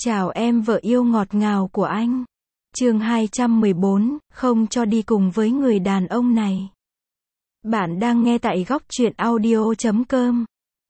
Chào em vợ yêu ngọt ngào của anh. Chương 214, không cho đi cùng với người đàn ông này. Bạn đang nghe tại góc truyện audio.com.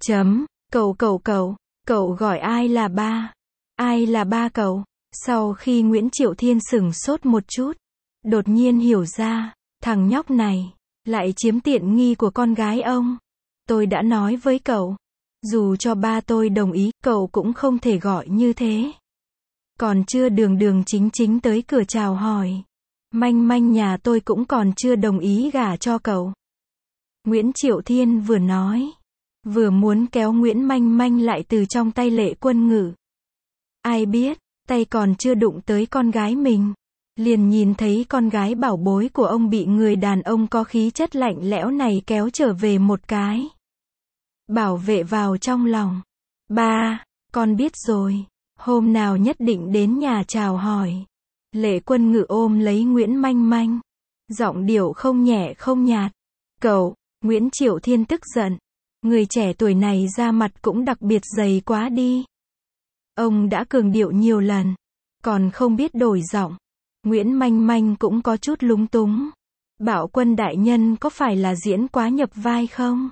Cậu gọi ai là ba? Ai là ba cậu? Sau khi Nguyễn Triệu Thiên sửng sốt một chút, đột nhiên hiểu ra, thằng nhóc này lại chiếm tiện nghi của con gái ông. Tôi đã nói với cậu, dù cho ba tôi đồng ý, cậu cũng không thể gọi như thế. Còn chưa đường chính tới cửa chào hỏi. Manh manh nhà tôi cũng còn chưa đồng ý gả cho cậu. Nguyễn Triệu Thiên vừa nói, vừa muốn kéo Nguyễn Manh Manh lại từ trong tay Lệ Quân Ngự. Ai biết, tay còn chưa đụng tới con gái mình, liền nhìn thấy con gái bảo bối của ông bị người đàn ông có khí chất lạnh lẽo này kéo trở về một cái. Bảo vệ vào trong lòng. Ba, con biết rồi. Hôm nào nhất định đến nhà chào hỏi. Lệ Quân Ngự ôm lấy Nguyễn Manh Manh. Giọng điệu không nhẹ không nhạt. Cậu, Nguyễn Triệu Thiên tức giận. Người trẻ tuổi này da mặt cũng đặc biệt dày quá đi. Ông đã cường điệu nhiều lần, còn không biết đổi giọng. Nguyễn Manh Manh cũng có chút lúng túng. Bảo Quân đại nhân có phải là diễn quá nhập vai không?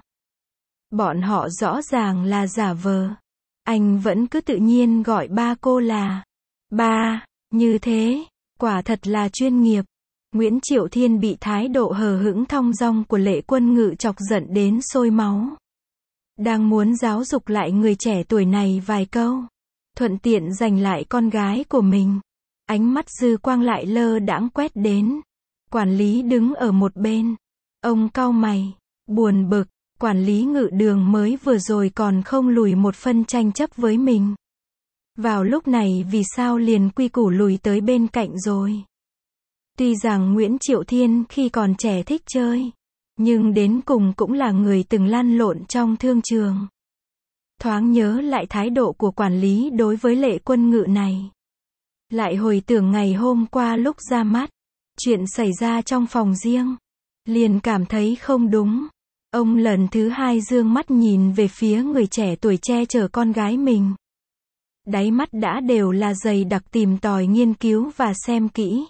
Bọn họ rõ ràng là giả vờ. Anh vẫn cứ tự nhiên gọi ba cô là ba, như thế, quả thật là chuyên nghiệp. Nguyễn Triệu Thiên bị thái độ hờ hững thong dong của Lệ Quân Ngự chọc giận đến sôi máu. Đang muốn giáo dục lại người trẻ tuổi này vài câu, thuận tiện giành lại con gái của mình. Ánh mắt dư quang lại lơ đãng quét đến. Quản lý đứng ở một bên. Ông cau mày, buồn bực. Quản lý Ngự Đường mới vừa rồi còn không lùi một phân tranh chấp với mình. Vào lúc này vì sao liền quy củ lùi tới bên cạnh rồi. Tuy rằng Nguyễn Triệu Thiên khi còn trẻ thích chơi, nhưng đến cùng cũng là người từng lăn lộn trong thương trường. Thoáng nhớ lại thái độ của quản lý đối với Lệ Quân Ngự này. Lại hồi tưởng ngày hôm qua lúc ra mắt, chuyện xảy ra trong phòng riêng. Liền cảm thấy không đúng. Ông lần thứ hai dương mắt nhìn về phía người trẻ tuổi che chở con gái mình. Đáy mắt đã đều là dày đặc tìm tòi nghiên cứu và xem kỹ.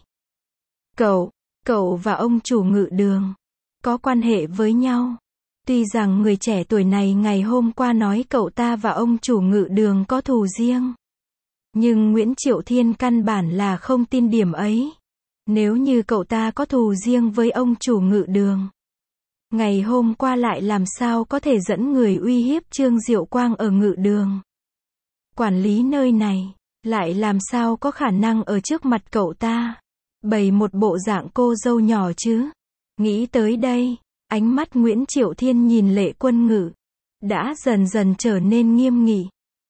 Cậu và ông chủ Ngự Đường có quan hệ với nhau. Tuy rằng người trẻ tuổi này ngày hôm qua nói cậu ta và ông chủ Ngự Đường có thù riêng, nhưng Nguyễn Triệu Thiên căn bản là không tin điểm ấy. Nếu như cậu ta có thù riêng với ông chủ Ngự Đường, ngày hôm qua lại làm sao có thể dẫn người uy hiếp Trương Diệu Quang ở Ngự Đường. Quản lý nơi này, lại làm sao có khả năng ở trước mặt cậu ta bày một bộ dạng cô dâu nhỏ chứ. Nghĩ tới đây, ánh mắt Nguyễn Triệu Thiên nhìn Lệ Quân Ngự đã dần dần trở nên nghiêm nghị.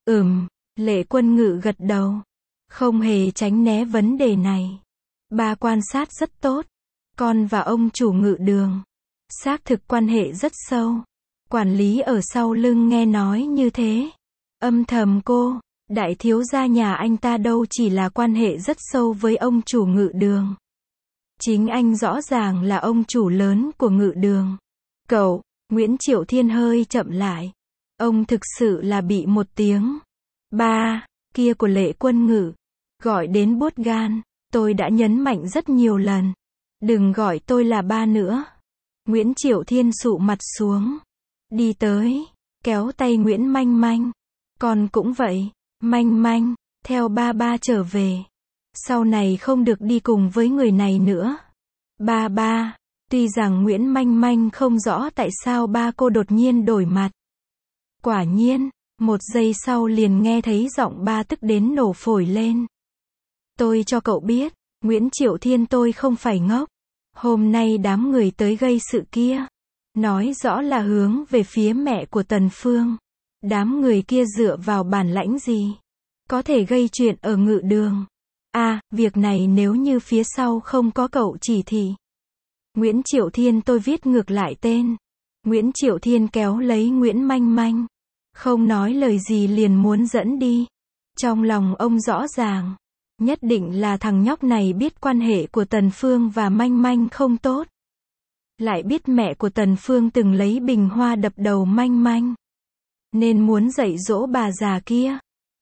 Lệ Quân Ngự gật đầu, không hề tránh né vấn đề này. Ba quan sát rất tốt. Con và ông chủ Ngự Đường xác thực quan hệ rất sâu. Quản lý ở sau lưng nghe nói như thế, âm thầm cô, đại thiếu gia nhà anh ta đâu chỉ là quan hệ rất sâu với ông chủ Ngự Đường. Chính anh rõ ràng là ông chủ lớn của Ngự Đường. Nguyễn Triệu Thiên hơi chậm lại. Ông thực sự là bị một tiếng ba kia của Lệ Quân Ngự gọi đến buốt gan. Tôi đã nhấn mạnh rất nhiều lần, đừng gọi tôi là ba nữa. Nguyễn Triệu Thiên sụ mặt xuống, đi tới, kéo tay Nguyễn Manh Manh. Con cũng vậy, Manh Manh, theo ba trở về. Sau này không được đi cùng với người này nữa. Ba, tuy rằng Nguyễn Manh Manh không rõ tại sao ba cô đột nhiên đổi mặt. Quả nhiên, một giây sau liền nghe thấy giọng ba tức đến nổ phổi lên. Tôi cho cậu biết, Nguyễn Triệu Thiên tôi không phải ngốc. Hôm nay đám người tới gây sự kia, nói rõ là hướng về phía mẹ của Tần Phương. Đám người kia dựa vào bản lãnh gì có thể gây chuyện ở Ngự Đường. Việc này nếu như phía sau không có cậu chỉ thị. Nguyễn Triệu Thiên tôi viết ngược lại tên. Nguyễn Triệu Thiên kéo lấy Nguyễn Manh Manh, không nói lời gì liền muốn dẫn đi. Trong lòng ông rõ ràng, nhất định là thằng nhóc này biết quan hệ của Tần Phương và Manh Manh không tốt. Lại biết mẹ của Tần Phương từng lấy bình hoa đập đầu Manh Manh, nên muốn dạy dỗ bà già kia.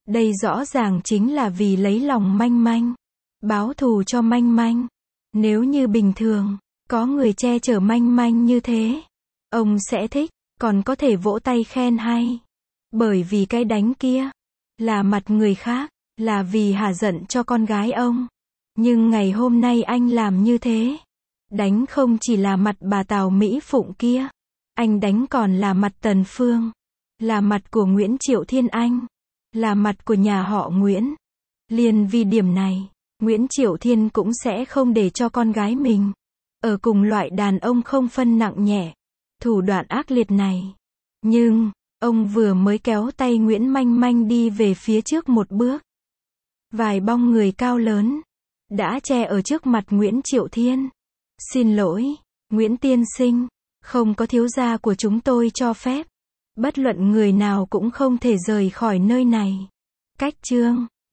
Đây rõ ràng chính là vì lấy lòng Manh Manh, báo thù cho Manh Manh. Nếu như bình thường, có người che chở Manh Manh như thế, ông sẽ thích, còn có thể vỗ tay khen hay. Bởi vì cái đánh kia, là mặt người khác, là vì hả giận cho con gái ông. Nhưng ngày hôm nay anh làm như thế, đánh không chỉ là mặt bà Tào Mỹ Phụng kia, anh đánh còn là mặt Tần Phương, là mặt của Nguyễn Triệu Thiên Anh, là mặt của nhà họ Nguyễn. Liền vì điểm này, Nguyễn Triệu Thiên cũng sẽ không để cho con gái mình ở cùng loại đàn ông không phân nặng nhẹ, thủ đoạn ác liệt này. Nhưng, ông vừa mới kéo tay Nguyễn Manh Manh đi về phía trước một bước. Vài bóng người cao lớn đã che ở trước mặt Nguyễn Triệu Thiên. Xin lỗi, Nguyễn tiên sinh, không có thiếu gia của chúng tôi cho phép. Bất luận người nào cũng không thể rời khỏi nơi này. Cách chương